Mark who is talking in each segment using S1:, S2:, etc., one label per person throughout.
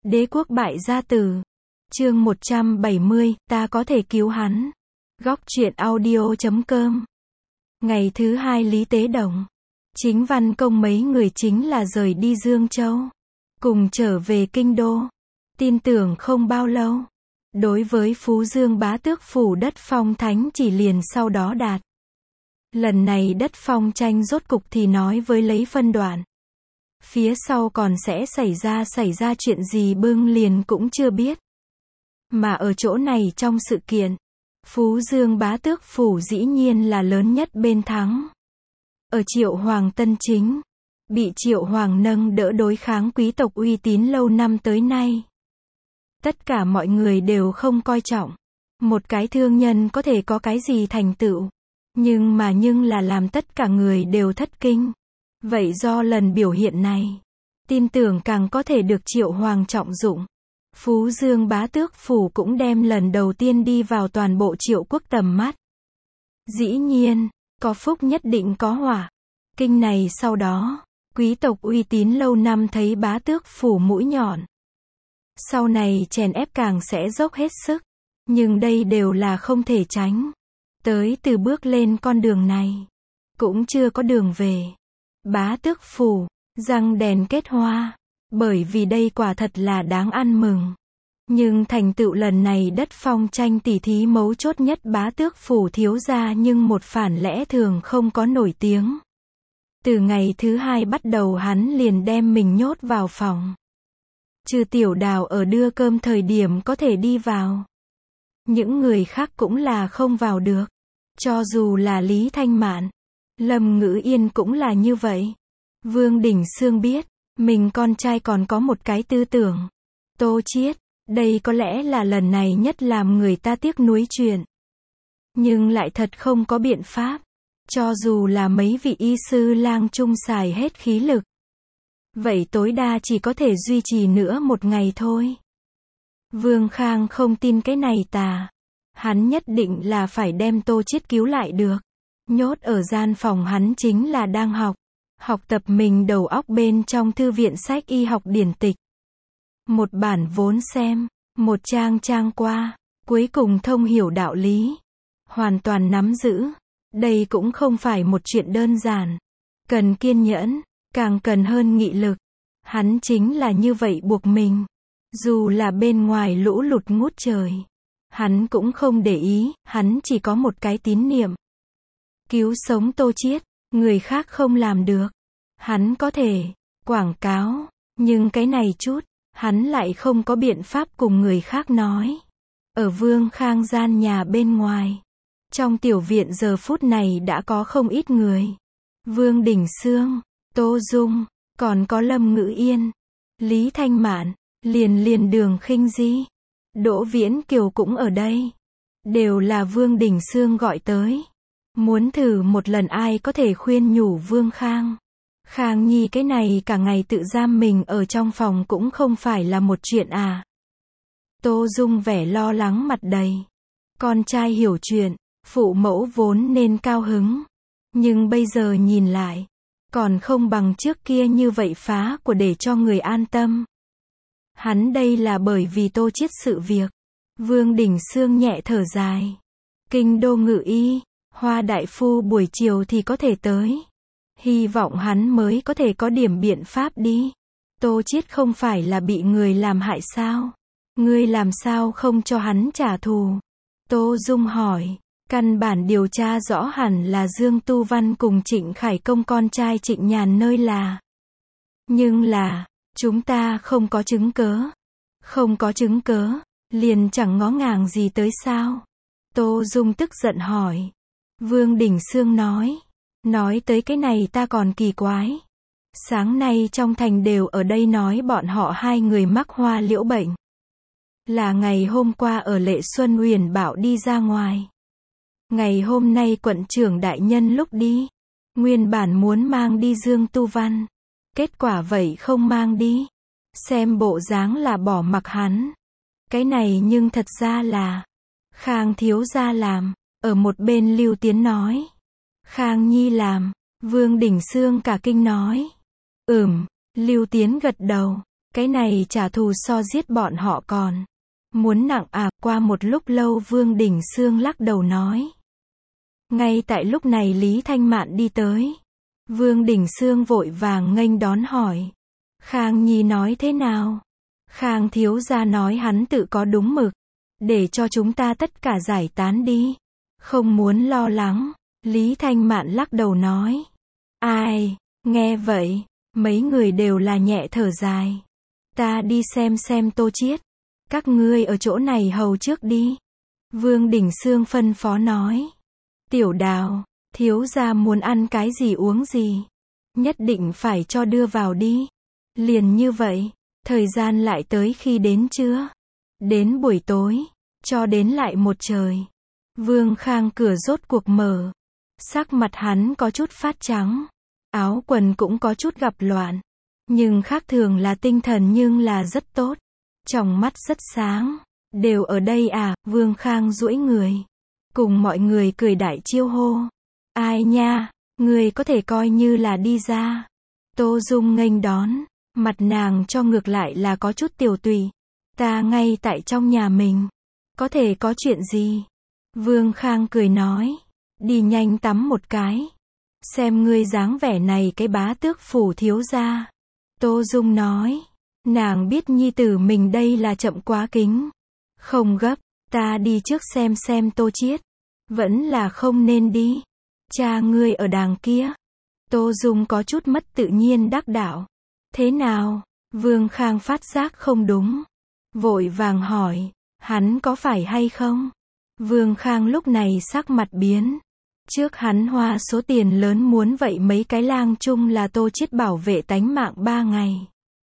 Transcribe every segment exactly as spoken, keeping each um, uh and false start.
S1: Đế quốc bại gia tử. Chương một trăm bảy mươi, ta có thể cứu hắn. Góc truyện audio chấm com. Ngày thứ hai Lý Tế Đồng, Chính Văn Công mấy người chính là rời đi Dương Châu, cùng trở về Kinh Đô. Tin tưởng không bao lâu, đối với Phú Dương bá tước phủ đất phong thánh chỉ liền sau đó đạt. Lần này đất phong tranh rốt cục thì nói với lấy phân đoạn. Phía sau còn sẽ xảy ra xảy ra chuyện gì bưng liền cũng chưa biết. Mà ở chỗ này trong sự kiện, Phú Dương bá tước phủ dĩ nhiên là lớn nhất bên thắng. Ở Triệu Hoàng Tân Chính, bị Triệu Hoàng nâng đỡ đối kháng quý tộc uy tín lâu năm tới nay. Tất cả mọi người đều không coi trọng. Một cái thương nhân có thể có cái gì thành tựu. Nhưng mà nhưng là làm tất cả người đều thất kinh. Vậy do lần biểu hiện này, tin tưởng càng có thể được Triệu Hoàng trọng dụng. Phú Dương bá tước phủ cũng đem lần đầu tiên đi vào toàn bộ Triệu quốc tầm mắt. Dĩ nhiên, có phúc nhất định có họa. Kinh này sau đó, quý tộc uy tín lâu năm thấy bá tước phủ mũi nhọn. Sau này chèn ép càng sẽ dốc hết sức. Nhưng đây đều là không thể tránh. Tới từ bước lên con đường này, cũng chưa có đường về. Bá tước phủ, răng đèn kết hoa. Bởi vì đây quả thật là đáng ăn mừng. Nhưng thành tựu lần này đất phong tranh tỉ thí mấu chốt nhất bá tước phủ thiếu gia nhưng một phản lẽ thường không có nổi tiếng. Từ ngày thứ hai bắt đầu hắn liền đem mình nhốt vào phòng. Trừ Tiểu Đào ở đưa cơm thời điểm có thể đi vào. Những người khác cũng là không vào được. Cho dù là Lý Thanh Mạn, Lâm Ngữ Yên cũng là như vậy. Vương Đình Xương biết, mình con trai còn có một cái tư tưởng. Tô Chiết, đây có lẽ là lần này nhất làm người ta tiếc nuối chuyện. Nhưng lại thật không có biện pháp. Cho dù là mấy vị y sư lang trung xài hết khí lực. Vậy tối đa chỉ có thể duy trì nữa một ngày thôi. Vương Khang không tin cái này tà. Hắn nhất định là phải đem Tô Chiết cứu lại được. Nhốt ở gian phòng hắn chính là đang học. Học tập mình đầu óc bên trong thư viện sách y học điển tịch. Một bản vốn xem, một trang trang qua, cuối cùng thông hiểu đạo lý. Hoàn toàn nắm giữ. Đây cũng không phải một chuyện đơn giản. Cần kiên nhẫn, càng cần hơn nghị lực. Hắn chính là như vậy buộc mình. Dù là bên ngoài lũ lụt ngút trời. Hắn cũng không để ý, hắn chỉ có một cái tín niệm. Cứu sống Tô Chiết, người khác không làm được. Hắn có thể quảng cáo, nhưng cái này chút, hắn lại không có biện pháp cùng người khác nói. Ở Vương Khang gian nhà bên ngoài, trong tiểu viện giờ phút này đã có không ít người. Vương Đình Xương, Tô Dung, còn có Lâm Ngữ Yên, Lý Thanh Mạn, liền liền Đường Khinh Di, Đỗ Viễn Kiều cũng ở đây. Đều là Vương Đình Xương gọi tới. Muốn thử một lần ai có thể khuyên nhủ Vương Khang. Khang Nhi cái này cả ngày tự giam mình ở trong phòng cũng không phải là một chuyện à. Tô Dung vẻ lo lắng mặt đầy. Con trai hiểu chuyện, phụ mẫu vốn nên cao hứng. Nhưng bây giờ nhìn lại, còn không bằng trước kia như vậy phá của để cho người an tâm. Hắn đây là bởi vì Tô Chiết sự việc. Vương Đình Xương nhẹ thở dài. Kinh Đô ngự y, Hoa đại phu buổi chiều thì có thể tới. Hy vọng hắn mới có thể có điểm biện pháp đi. Tô Chiết không phải là bị người làm hại sao? Ngươi làm sao không cho hắn trả thù? Tô Dung hỏi. Căn bản điều tra rõ hẳn là Dương Tu Văn cùng Trịnh Khải Công con trai Trịnh Nhàn nơi là. Nhưng là, chúng ta không có chứng cớ. Không có chứng cớ, liền chẳng ngó ngàng gì tới sao? Tô Dung tức giận hỏi. Vương Đình Xương nói. Nói tới cái này ta còn kỳ quái. Sáng nay trong thành đều ở đây nói bọn họ hai người mắc hoa liễu bệnh. Là ngày hôm qua ở Lệ Xuân Huyền bảo đi ra ngoài. Ngày hôm nay quận trưởng đại nhân lúc đi. Nguyên bản muốn mang đi Dương Tu Văn. Kết quả vậy không mang đi. Xem bộ dáng là bỏ mặc hắn. Cái này nhưng thật ra là Khang thiếu gia làm. Ở một bên Lưu Tiến nói. Khang Nhi làm. Vương Đình Xương cả kinh nói. Ừm, Lưu Tiến gật đầu. Cái này trả thù so giết bọn họ còn muốn nặng à. Qua một lúc lâu Vương Đình Xương lắc đầu nói. Ngay tại lúc này Lý Thanh Mạn đi tới. Vương Đình Xương vội vàng nghênh đón hỏi. Khang Nhi nói thế nào? Khang thiếu gia nói hắn tự có đúng mực. Để cho chúng ta tất cả giải tán đi. Không muốn lo lắng. Lý Thanh Mạn lắc đầu nói. Ai, nghe vậy, mấy người đều là nhẹ thở dài. Ta đi xem xem Tô Chiết. Các ngươi ở chỗ này hầu trước đi. Vương Đình Xương phân phó nói. Tiểu Đào, thiếu gia muốn ăn cái gì uống gì, nhất định phải cho đưa vào đi. Liền như vậy, thời gian lại tới khi đến trưa. Đến buổi tối, cho đến lại một trời. Vương Khang cửa rốt cuộc mở. Sắc mặt hắn có chút phát trắng. Áo quần cũng có chút gặp loạn. Nhưng khác thường là tinh thần nhưng là rất tốt. Tròng mắt rất sáng. Đều ở đây à, Vương Khang duỗi người. Cùng mọi người cười đại chiêu hô. Ai nha, người có thể coi như là đi ra. Tô Dung nghênh đón. Mặt nàng cho ngược lại là có chút tiểu tùy. Ta ngay tại trong nhà mình. Có thể có chuyện gì? Vương Khang cười nói. Đi nhanh tắm một cái. Xem ngươi dáng vẻ này cái bá tước phủ thiếu gia. Tô Dung nói. Nàng biết nhi tử mình đây là chậm quá kính. Không gấp, ta đi trước xem xem Tô Chiết. Vẫn là không nên đi. Cha ngươi ở đàng kia. Tô Dung có chút mất tự nhiên đắc đạo. Thế nào? Vương Khang phát giác không đúng. Vội vàng hỏi. Hắn có phải hay không? Vương Khang lúc này sắc mặt biến. Trước hắn hoa số tiền lớn muốn vậy mấy cái lang chung là Tô Chiết bảo vệ tánh mạng ba ngày.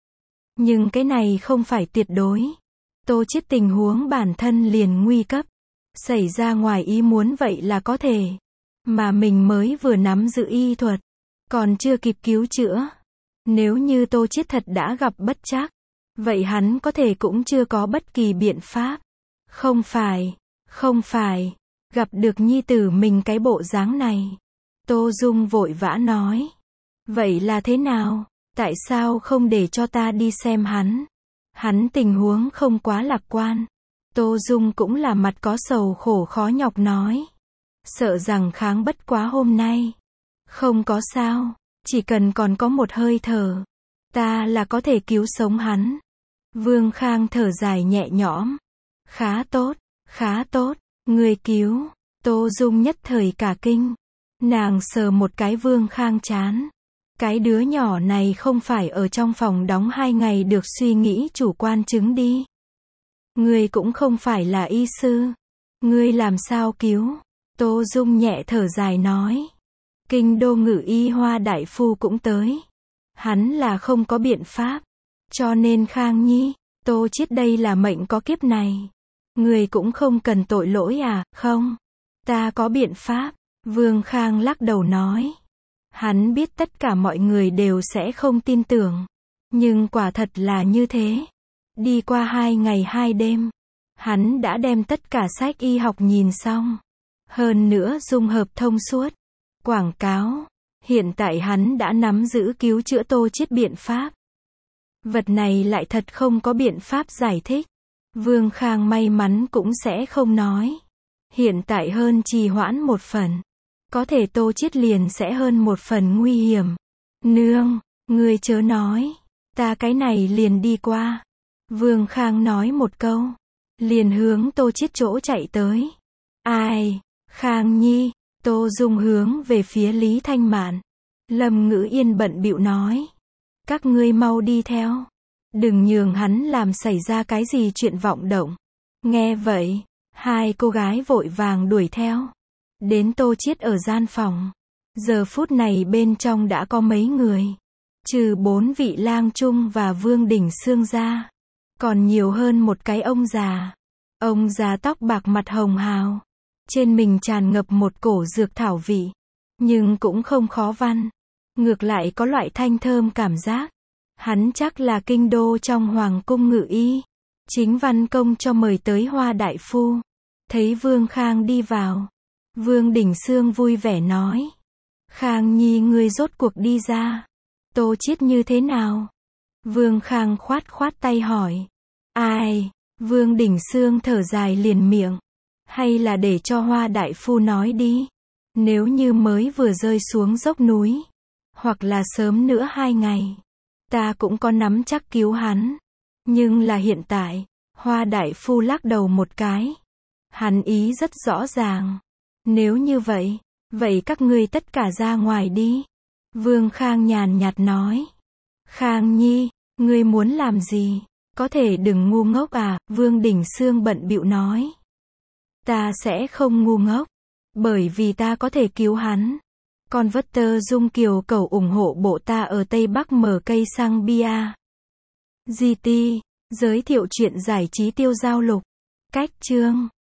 S1: Nhưng cái này không phải tuyệt đối. Tô Chiết tình huống bản thân liền nguy cấp. Xảy ra ngoài ý muốn vậy là có thể. Mà mình mới vừa nắm giữ y thuật. Còn chưa kịp cứu chữa. Nếu như Tô Chiết thật đã gặp bất trắc. Vậy hắn có thể cũng chưa có bất kỳ biện pháp. Không phải, không phải. Gặp được nhi tử mình cái bộ dáng này. Tô Dung vội vã nói. Vậy là thế nào? Tại sao không để cho ta đi xem hắn? Hắn tình huống không quá lạc quan. Tô Dung cũng là mặt có sầu khổ khó nhọc nói. Sợ rằng kháng bất quá hôm nay. Không có sao. Chỉ cần còn có một hơi thở. Ta là có thể cứu sống hắn. Vương Khang thở dài nhẹ nhõm. Khá tốt, khá tốt. Người cứu. Tô Dung nhất thời cả kinh. Nàng sờ một cái Vương Khang chán. Cái đứa nhỏ này không phải ở trong phòng đóng hai ngày được suy nghĩ chủ quan chứng đi. Ngươi cũng không phải là y sư. Ngươi làm sao cứu? Tô Dung nhẹ thở dài nói. Kinh đô ngự y Hoa đại phu cũng tới. Hắn là không có biện pháp. Cho nên Khang Nhi, Tô Chiết đây là mệnh có kiếp này. Người cũng không cần tội lỗi à, không? Ta có biện pháp. Vương Khang lắc đầu nói. Hắn biết tất cả mọi người đều sẽ không tin tưởng. Nhưng quả thật là như thế. Đi qua hai ngày hai đêm. Hắn đã đem tất cả sách y học nhìn xong. Hơn nữa dung hợp thông suốt. Quảng cáo. Hiện tại hắn đã nắm giữ cứu chữa Tô Chiết biện pháp. Vật này lại thật không có biện pháp giải thích. Vương Khang may mắn cũng sẽ không nói. Hiện tại hơn trì hoãn một phần. Có thể Tô Chiết liền sẽ hơn một phần nguy hiểm. Nương, ngươi chớ nói. Ta cái này liền đi qua. Vương Khang nói một câu. Liền hướng Tô Chiết chỗ chạy tới. Ai? Khang Nhi. Tô Dung hướng về phía Lý Thanh Mạn. Lâm Ngữ Yên bận bịu nói. Các ngươi mau đi theo. Đừng nhường hắn làm xảy ra cái gì chuyện vọng động. Nghe vậy, hai cô gái vội vàng đuổi theo. Đến Tô Chiết ở gian phòng. Giờ phút này bên trong đã có mấy người. Trừ bốn vị lang trung và Vương Đình Xương ra. Còn nhiều hơn một cái ông già. Ông già tóc bạc mặt hồng hào. Trên mình tràn ngập một cổ dược thảo vị. Nhưng cũng không khó văn. Ngược lại có loại thanh thơm cảm giác. Hắn chắc là kinh đô trong hoàng cung ngự y. Chính văn công cho mời tới Hoa đại phu. Thấy Vương Khang đi vào. Vương Đình Xương vui vẻ nói. Khang Nhi ngươi rốt cuộc đi ra. Tô Chiết như thế nào? Vương Khang khoát khoát tay hỏi. Ai? Vương Đình Xương thở dài liền miệng. Hay là để cho Hoa đại phu nói đi. Nếu như mới vừa rơi xuống dốc núi, hoặc là sớm nữa hai ngày, ta cũng có nắm chắc cứu hắn. Nhưng là hiện tại, Hoa đại phu lắc đầu một cái. Hắn ý rất rõ ràng. Nếu như vậy, vậy các ngươi tất cả ra ngoài đi. Vương Khang nhàn nhạt nói. Khang Nhi, ngươi muốn làm gì? Có thể đừng ngu ngốc à? Vương Đình Xương bận bịu nói. Ta sẽ không ngu ngốc. Bởi vì ta có thể cứu hắn. Con vất tơ Dung Kiều cầu ủng hộ bộ ta ở Tây Bắc mở cây xăng bia. giê tê, giới thiệu chuyện giải trí tiêu giao lục. Cách chương